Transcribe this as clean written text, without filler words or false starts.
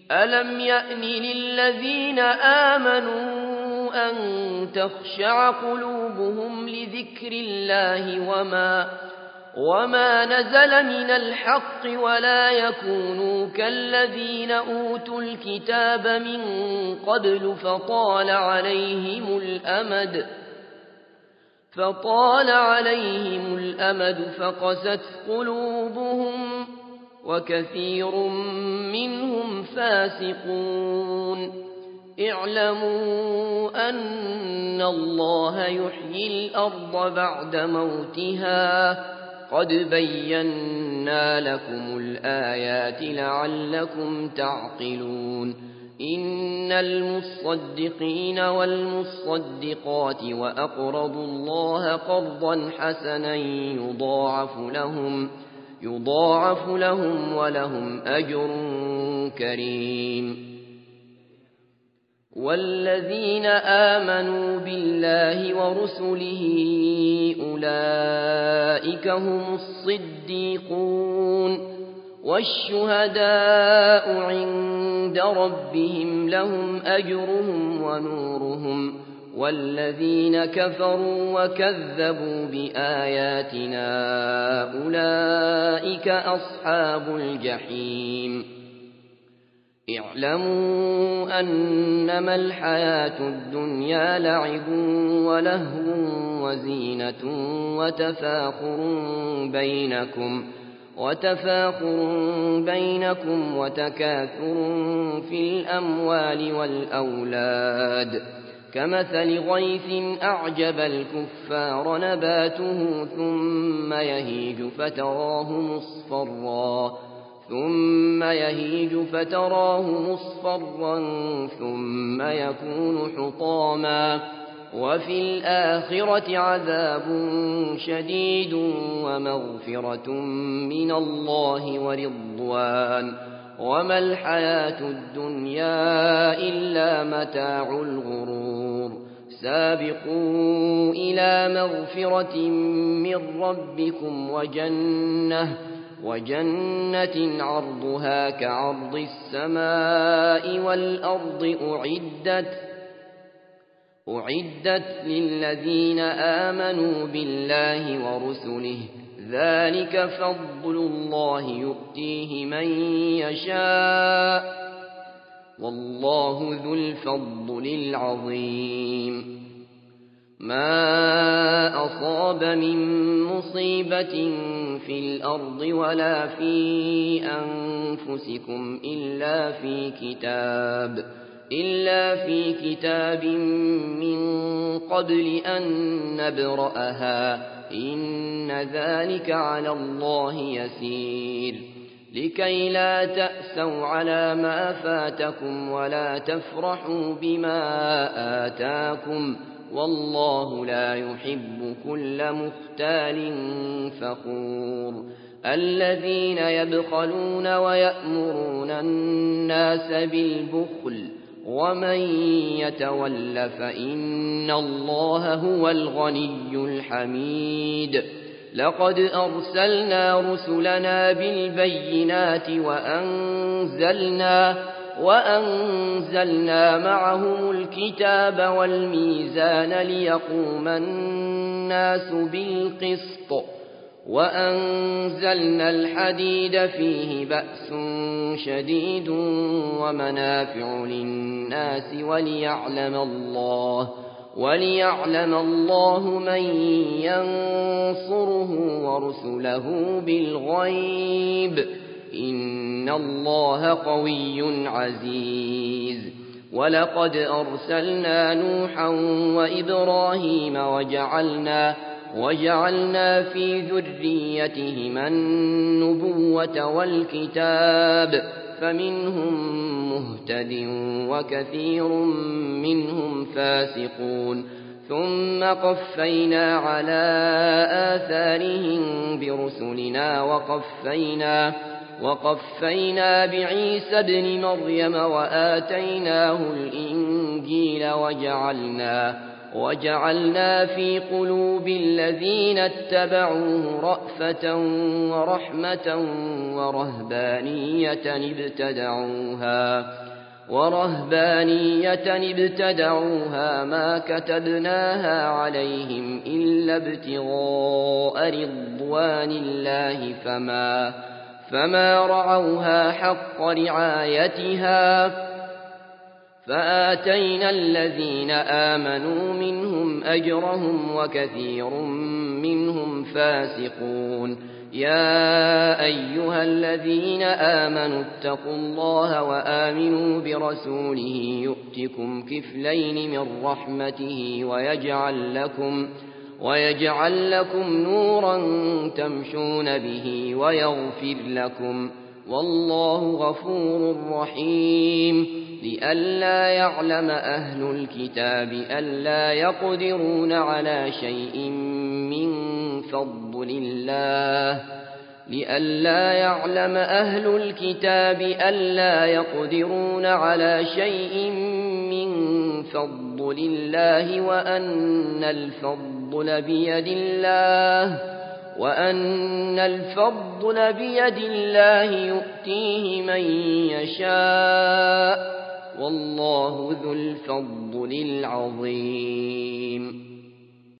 ألم يأن للذين آمنوا أن تخشع قلوبهم لذكر الله وما نزل من الحق ولا يكونوا كالذين أوتوا الكتاب من قبل فطال عليهم الأمد فقست قلوبهم وكثير منهم فاسقون اعلموا أن الله يحيي الأرض بعد موتها قد بينا لكم الآيات لعلكم تعقلون إن المصدقين والمصدقات وأقرضوا الله قرضا حسنا يضاعف لهم ولهم أجر كريم والذين آمنوا بالله ورسله أولئك هم الصديقون والشهداء عند ربهم لهم أجرهم ونورهم والذين كفروا وكذبوا بآياتنا أولئك أصحاب الجحيم اعلموا أنما الحياة الدنيا لعب ولهو وزينة وتفاخر بينكم وتكاثر في الأموال والأولاد كمثل غيث أعجب الكفار نباته ثم يهيج فتراه مصفرا ثم يكون حطاما وفي الآخرة عذاب شديد ومغفرة من الله ورضوان وما الحياة الدنيا إلا متاع الغرور سابقوا إلى مغفرة من ربكم وجنة عرضها كعرض السماء والأرض أعدت للذين آمنوا بالله ورسله ذلك فضل الله يؤتيه من يشاء والله ذو الفضل العظيم ما أصاب من مصيبة في الأرض ولا في أنفسكم إلا في كتاب من قبل أن نبرأها إن ذلك على الله يسير لكي لا تأسوا على ما فاتكم ولا تفرحوا بما آتاكم والله لا يحب كل مختال فخور الذين يبخلون ويأمرون الناس بالبخل ومن يتول فإن الله هو الغني الحميد لقد أرسلنا رسلنا بالبينات وأنزلنا معهم الكتاب والميزان ليقوم الناس بالقسط وأنزلنا الحديد فيه بأس شديد ومنافع للناس وليعلم الله من ينصره ورسله بالغيب إن الله قوي عزيز ولقد أرسلنا نوحا وإبراهيم وجعلنا في ذريتهما النبوة والكتاب فمنهم مهتد وكثير منهم فاسقون ثم قفينا على آثارهم برسلنا وقفينا بعيسى ابن مريم وآتيناه الإنجيل وجعلنا في قلوب الذين اتبعوه رأفة ورحمة ورهبانية ابتدعوها ما كتبناها عليهم إلا ابتغاء رضوان الله فما رعوها حق رعايتها فآتينا الذين آمنوا منهم أجرهم وكثير منهم فاسقون. يا أيها الذين آمنوا اتقوا الله وآمنوا برسوله يؤتكم كفلين من رحمته ويجعل لكم نورا تمشون به ويغفر لكم والله غفور رحيم. لئلا يعلم أهل الكتاب ألا يقدرون على شيء من فضل الله وأن الفضل بيد الله يؤتيه من يشاء والله ذو الفضل العظيم.